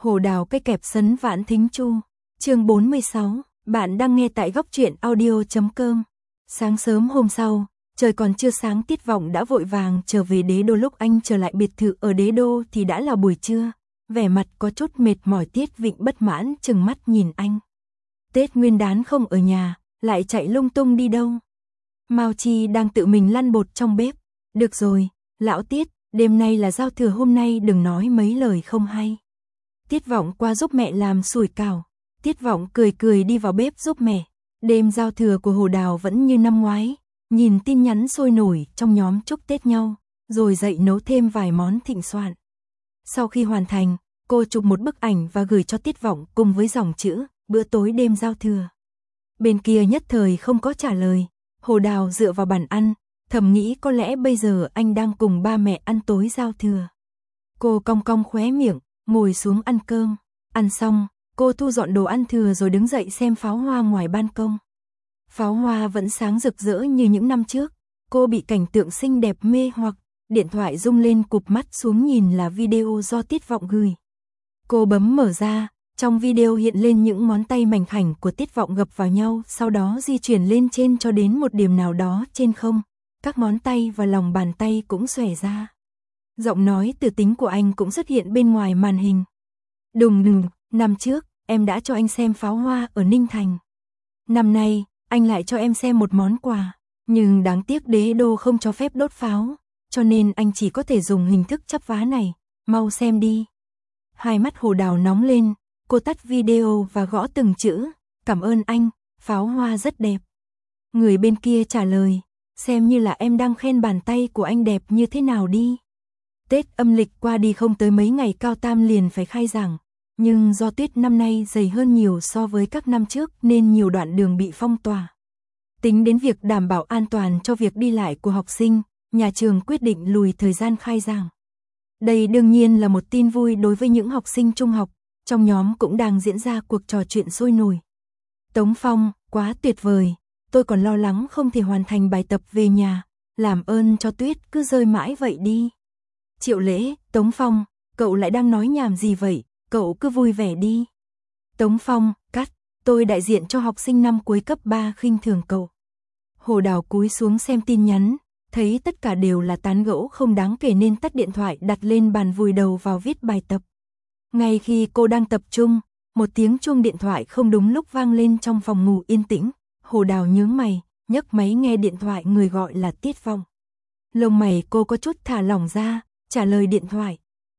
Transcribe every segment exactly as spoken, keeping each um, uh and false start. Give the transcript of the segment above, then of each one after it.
Hồ Đào cây kẹp sấn vãn thính chu. Chương bốn mươi sáu, bạn đang nghe tại góc truyện audio chấm com. Sáng sớm hôm sau, trời còn chưa sáng Tiết Vọng đã vội vàng trở về Đế Đô. Lúc anh trở lại biệt thự ở Đế Đô thì đã là buổi trưa, vẻ mặt có chút mệt mỏi. Tiết Vịnh bất mãn chừng mắt nhìn anh. Tết Nguyên đán không ở nhà, lại chạy lung tung đi đâu? Mao Chi đang tự mình lăn bột trong bếp. Được rồi, lão Tiết, đêm nay là giao thừa, hôm nay đừng nói mấy lời không hay. Tiết Vọng qua giúp mẹ làm sủi cảo. Tiết Vọng cười cười đi vào bếp giúp mẹ. Đêm giao thừa của Hồ Đào vẫn như năm ngoái, nhìn tin nhắn sôi nổi trong nhóm chúc Tết nhau, rồi dậy nấu thêm vài món thịnh soạn. Sau khi hoàn thành, cô chụp một bức ảnh và gửi cho Tiết Vọng cùng với dòng chữ bữa tối đêm giao thừa. Bên kia nhất thời không có trả lời. Hồ Đào dựa vào bàn ăn, thầm nghĩ có lẽ bây giờ anh đang cùng ba mẹ ăn tối giao thừa. Cô cong cong khóe miệng, ngồi xuống ăn cơm. Ăn xong, cô thu dọn đồ ăn thừa rồi đứng dậy xem pháo hoa ngoài ban công. Pháo hoa vẫn sáng rực rỡ như những năm trước. Cô bị cảnh tượng xinh đẹp mê hoặc, điện thoại rung lên, cụp mắt xuống nhìn là video do Tiết Vọng gửi. Cô bấm mở ra, trong video hiện lên những ngón tay mảnh khảnh của Tiết Vọng gập vào nhau, sau đó di chuyển lên trên cho đến một điểm nào đó trên không. Các ngón tay và lòng bàn tay cũng xòe ra. Giọng nói từ tính của anh cũng xuất hiện bên ngoài màn hình. Đùng đùng, năm trước, em đã cho anh xem pháo hoa ở Ninh Thành. Năm nay, anh lại cho em xem một món quà. Nhưng đáng tiếc Đế Đô không cho phép đốt pháo, cho nên anh chỉ có thể dùng hình thức chắp vá này. Mau xem đi. Hai mắt Hồ Đào nóng lên, cô tắt video và gõ từng chữ. Cảm ơn anh, pháo hoa rất đẹp. Người bên kia trả lời, xem như là em đang khen bàn tay của anh đẹp như thế nào đi. Tết âm lịch qua đi không tới mấy ngày Cao Tam liền phải khai giảng, nhưng do tuyết năm nay dày hơn nhiều so với các năm trước nên nhiều đoạn đường bị phong tỏa. Tính đến việc đảm bảo an toàn cho việc đi lại của học sinh, nhà trường quyết định lùi thời gian khai giảng. Đây đương nhiên là một tin vui đối với những học sinh trung học, trong nhóm cũng đang diễn ra cuộc trò chuyện sôi nổi. Tống Phong, quá tuyệt vời, tôi còn lo lắng không thể hoàn thành bài tập về nhà, làm ơn cho tuyết cứ rơi mãi vậy đi. Triệu Lễ, Tống Phong, cậu lại đang nói nhảm gì vậy, cậu cứ vui vẻ đi. Tống Phong, cắt, tôi đại diện cho học sinh năm cuối cấp ba khinh thường cậu. Hồ Đào cúi xuống xem tin nhắn, thấy tất cả đều là tán gẫu không đáng kể nên tắt điện thoại đặt lên bàn vùi đầu vào viết bài tập. Ngay khi cô đang tập trung, một tiếng chuông điện thoại không đúng lúc vang lên trong phòng ngủ yên tĩnh. Hồ Đào nhướng mày, nhấc máy nghe điện thoại, người gọi là Tiết Vọng. Lông mày cô có chút thả lỏng ra, trả lời điện thoại.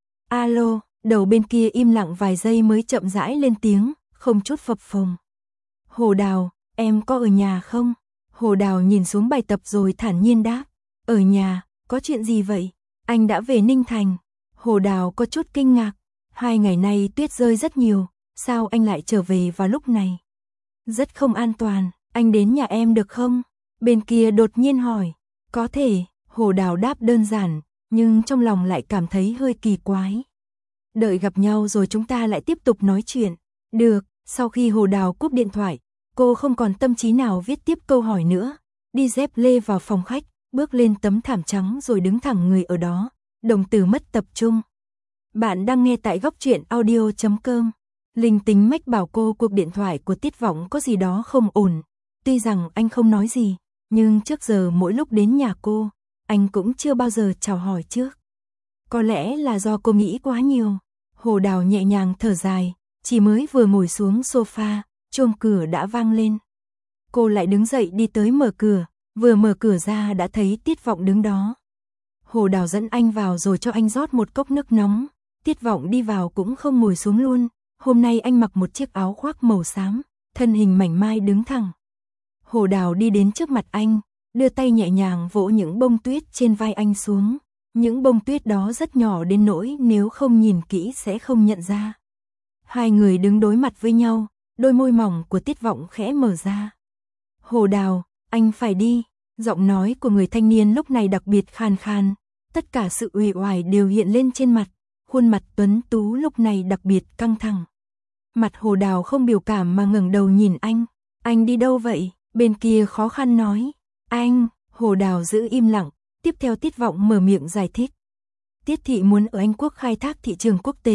Alo, đầu bên kia im lặng vài giây mới chậm rãi lên tiếng, không chút phập phồng. Hồ Đào, em có ở nhà không? Hồ Đào nhìn xuống bài tập rồi thản nhiên đáp. Ở nhà, có chuyện gì vậy? Anh đã về Ninh Thành. Hồ Đào có chút kinh ngạc. Hai ngày nay tuyết rơi rất nhiều, sao anh lại trở về vào lúc này? Rất không an toàn, anh đến nhà em được không? Bên kia đột nhiên hỏi. Có thể, Hồ Đào đáp đơn giản, nhưng trong lòng lại cảm thấy hơi kỳ quái. Đợi gặp nhau rồi chúng ta lại tiếp tục nói chuyện. Được, sau khi Hồ Đào cúp điện thoại, cô không còn tâm trí nào viết tiếp câu hỏi nữa. Đi dép lê vào phòng khách, bước lên tấm thảm trắng rồi đứng thẳng người ở đó, đồng tử mất tập trung. Bạn đang nghe tại góc truyện audio chấm com. Linh tính mách bảo cô cuộc điện thoại của Tiết Vọng có gì đó không ổn. Tuy rằng anh không nói gì, nhưng trước giờ mỗi lúc đến nhà cô, anh cũng chưa bao giờ chào hỏi trước. Có lẽ là do cô nghĩ quá nhiều. Hồ Đào nhẹ nhàng thở dài, chỉ mới vừa ngồi xuống sofa, chuông cửa đã vang lên. Cô lại đứng dậy đi tới mở cửa, vừa mở cửa ra đã thấy Tiết Vọng đứng đó. Hồ Đào dẫn anh vào rồi cho anh rót một cốc nước nóng. Tiết Vọng đi vào cũng không ngồi xuống luôn. Hôm nay anh mặc một chiếc áo khoác màu xám, thân hình mảnh mai đứng thẳng. Hồ Đào đi đến trước mặt anh, đưa tay nhẹ nhàng vỗ những bông tuyết trên vai anh xuống. Những bông tuyết đó rất nhỏ đến nỗi nếu không nhìn kỹ sẽ không nhận ra. Hai người đứng đối mặt với nhau, đôi môi mỏng của Tiết Vọng khẽ mở ra. Hồ Đào, anh phải đi. Giọng nói của người thanh niên lúc này đặc biệt khàn khàn, tất cả sự uể oải đều hiện lên trên mặt, khuôn mặt tuấn tú lúc này đặc biệt căng thẳng. Mặt Hồ Đào không biểu cảm mà ngẩng đầu nhìn anh. Anh đi đâu vậy? Bên kia khó khăn nói. Anh, Hồ Đào giữ im lặng, tiếp theo Tiết Vọng mở miệng giải thích. Tiết thị muốn ở Anh Quốc khai thác thị trường quốc tế,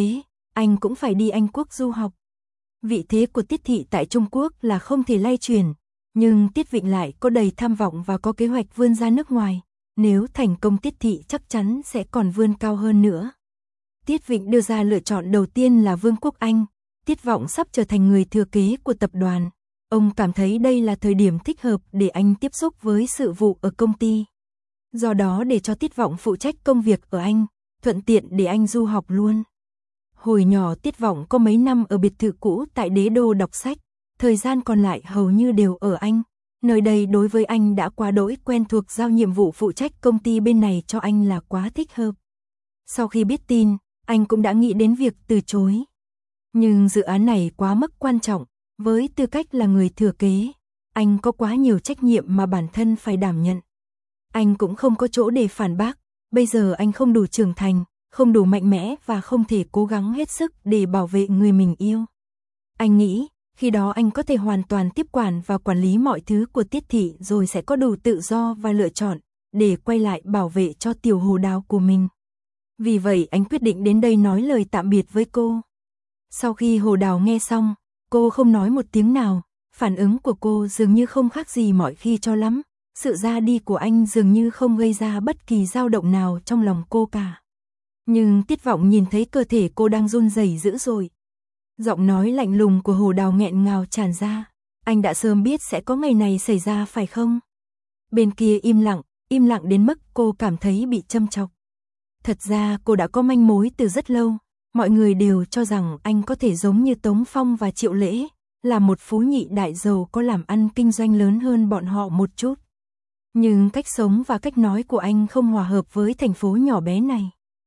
anh cũng phải đi Anh Quốc du học. Vị thế của Tiết Thị tại Trung Quốc là không thể lay chuyển, nhưng Tiết Vịnh lại có đầy tham vọng và có kế hoạch vươn ra nước ngoài. Nếu thành công Tiết Thị chắc chắn sẽ còn vươn cao hơn nữa. Tiết Vịnh đưa ra lựa chọn đầu tiên là Vương quốc Anh. Tiết Vọng sắp trở thành người thừa kế của tập đoàn. Ông cảm thấy đây là thời điểm thích hợp để anh tiếp xúc với sự vụ ở công ty. Do đó để cho Tiết Vọng phụ trách công việc ở Anh, thuận tiện để anh du học luôn. Hồi nhỏ Tiết Vọng có mấy năm ở biệt thự cũ tại Đế Đô đọc sách, thời gian còn lại hầu như đều ở Anh. Nơi đây đối với anh đã quá đỗi quen thuộc, giao nhiệm vụ phụ trách công ty bên này cho anh là quá thích hợp. Sau khi biết tin, anh cũng đã nghĩ đến việc từ chối. Nhưng dự án này quá mức quan trọng, với tư cách là người thừa kế, anh có quá nhiều trách nhiệm mà bản thân phải đảm nhận. Anh cũng không có chỗ để phản bác, bây giờ anh không đủ trưởng thành, không đủ mạnh mẽ và không thể cố gắng hết sức để bảo vệ người mình yêu. Anh nghĩ, khi đó anh có thể hoàn toàn tiếp quản và quản lý mọi thứ của Tiết Thị rồi sẽ có đủ tự do và lựa chọn để quay lại bảo vệ cho tiểu Hồ Đào của mình. Vì vậy anh quyết định đến đây nói lời tạm biệt với cô. Sau khi Hồ Đào nghe xong, cô không nói một tiếng nào, phản ứng của cô dường như không khác gì mọi khi cho lắm. Sự ra đi của anh dường như không gây ra bất kỳ dao động nào trong lòng cô cả. Nhưng Tiết Vọng nhìn thấy cơ thể cô đang run rẩy dữ dội. Giọng nói lạnh lùng của Hồ Đào nghẹn ngào tràn ra. Anh đã sớm biết sẽ có ngày này xảy ra phải không? Bên kia im lặng, im lặng đến mức cô cảm thấy bị châm chọc. Thật ra cô đã có manh mối từ rất lâu. Mọi người đều cho rằng anh có thể giống như Tống Phong và Triệu Lễ, là một phú nhị đại giàu có làm ăn kinh doanh lớn hơn bọn họ một chút. Nhưng cách sống và cách nói của anh không hòa hợp với thành phố nhỏ bé này.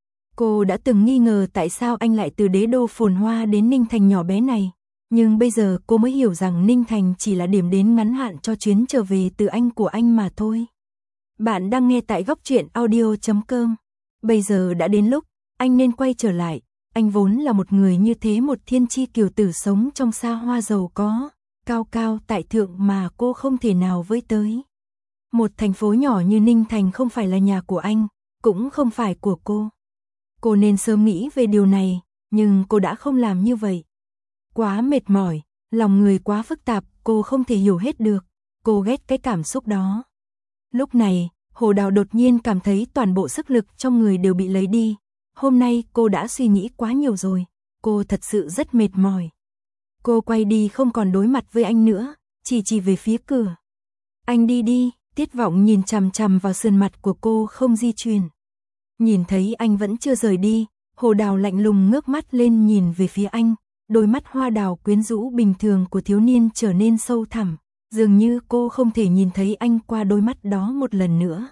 Cô đã từng nghi ngờ tại sao anh lại từ Đế Đô phồn hoa đến Ninh Thành nhỏ bé này. Nhưng bây giờ cô mới hiểu rằng Ninh Thành chỉ là điểm đến ngắn hạn cho chuyến trở về từ Anh của anh mà thôi. Bạn đang nghe tại góc truyện audio chấm com. Bây giờ đã đến lúc, anh nên quay trở lại. Anh vốn là một người như thế, một thiên chi kiều tử sống trong xa hoa giàu có, cao cao tại thượng mà cô không thể nào với tới. Một thành phố nhỏ như Ninh Thành không phải là nhà của anh, cũng không phải của cô. Cô nên sớm nghĩ về điều này, nhưng cô đã không làm như vậy. Quá mệt mỏi, lòng người quá phức tạp, cô không thể hiểu hết được, cô ghét cái cảm xúc đó. Lúc này, Hồ Đào đột nhiên cảm thấy toàn bộ sức lực trong người đều bị lấy đi. Hôm nay cô đã suy nghĩ quá nhiều rồi, cô thật sự rất mệt mỏi. Cô quay đi không còn đối mặt với anh nữa, chỉ chỉ về phía cửa. Anh đi đi, Tiết Vọng nhìn chằm chằm vào sườn mặt của cô không di chuyển. Nhìn thấy anh vẫn chưa rời đi, Hồ Đào lạnh lùng ngước mắt lên nhìn về phía anh, đôi mắt hoa đào quyến rũ bình thường của thiếu niên trở nên sâu thẳm, dường như cô không thể nhìn thấy anh qua đôi mắt đó một lần nữa.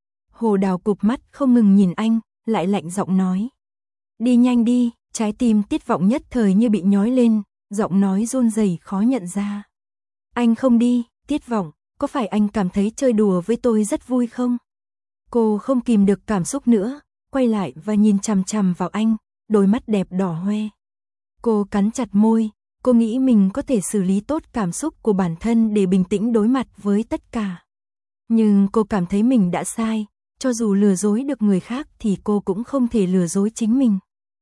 Hồ Đào cụp mắt không ngừng nhìn anh, lại lạnh giọng nói. Đi nhanh đi, trái tim Tiết Vọng nhất thời như bị nhói lên, giọng nói run rẩy khó nhận ra. Anh không đi, Tiết Vọng, có phải anh cảm thấy chơi đùa với tôi rất vui không? Cô không kìm được cảm xúc nữa, quay lại và nhìn chằm chằm vào anh, đôi mắt đẹp đỏ hoe. Cô cắn chặt môi, cô nghĩ mình có thể xử lý tốt cảm xúc của bản thân để bình tĩnh đối mặt với tất cả. Nhưng cô cảm thấy mình đã sai, cho dù lừa dối được người khác thì cô cũng không thể lừa dối chính mình.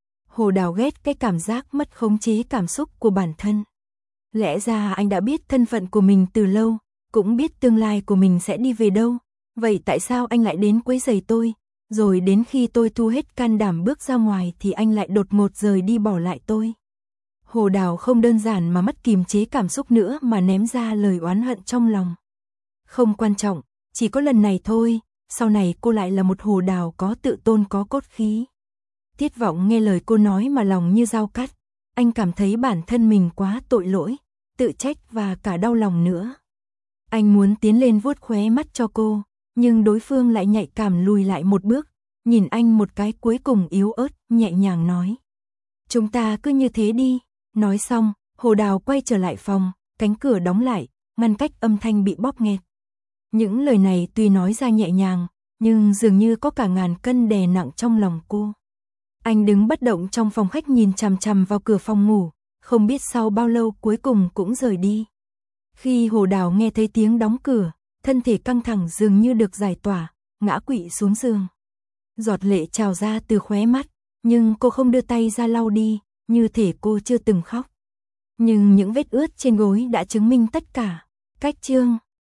Hồ Đào ghét cái cảm giác mất khống chế cảm xúc của bản thân. Lẽ ra anh đã biết thân phận của mình từ lâu, cũng biết tương lai của mình sẽ đi về đâu. Vậy tại sao anh lại đến quấy rầy tôi? Rồi đến khi tôi thu hết can đảm bước ra ngoài thì anh lại đột ngột rời đi bỏ lại tôi. Hồ Đào không đơn giản mà mất kiềm chế cảm xúc nữa mà ném ra lời oán hận trong lòng. Không quan trọng, chỉ có lần này thôi, sau này cô lại là một Hồ Đào có tự tôn có cốt khí. Tiết Vọng nghe lời cô nói mà lòng như dao cắt, anh cảm thấy bản thân mình quá tội lỗi, tự trách và cả đau lòng nữa. Anh muốn tiến lên vuốt khóe mắt cho cô, nhưng đối phương lại nhạy cảm lùi lại một bước, nhìn anh một cái cuối cùng yếu ớt, nhẹ nhàng nói. Chúng ta cứ như thế đi. Nói xong, Hồ Đào quay trở lại phòng, cánh cửa đóng lại, ngăn cách âm thanh bị bóp nghẹt. Những lời này tuy nói ra nhẹ nhàng, nhưng dường như có cả ngàn cân đè nặng trong lòng cô. Anh đứng bất động trong phòng khách nhìn chằm chằm vào cửa phòng ngủ, không biết sau bao lâu cuối cùng cũng rời đi. Khi Hồ Đào nghe thấy tiếng đóng cửa, thân thể căng thẳng dường như được giải tỏa, ngã quỵ xuống giường. Giọt lệ trào ra từ khóe mắt, nhưng cô không đưa tay ra lau đi, như thể cô chưa từng khóc. Nhưng những vết ướt trên gối đã chứng minh tất cả. Cách chương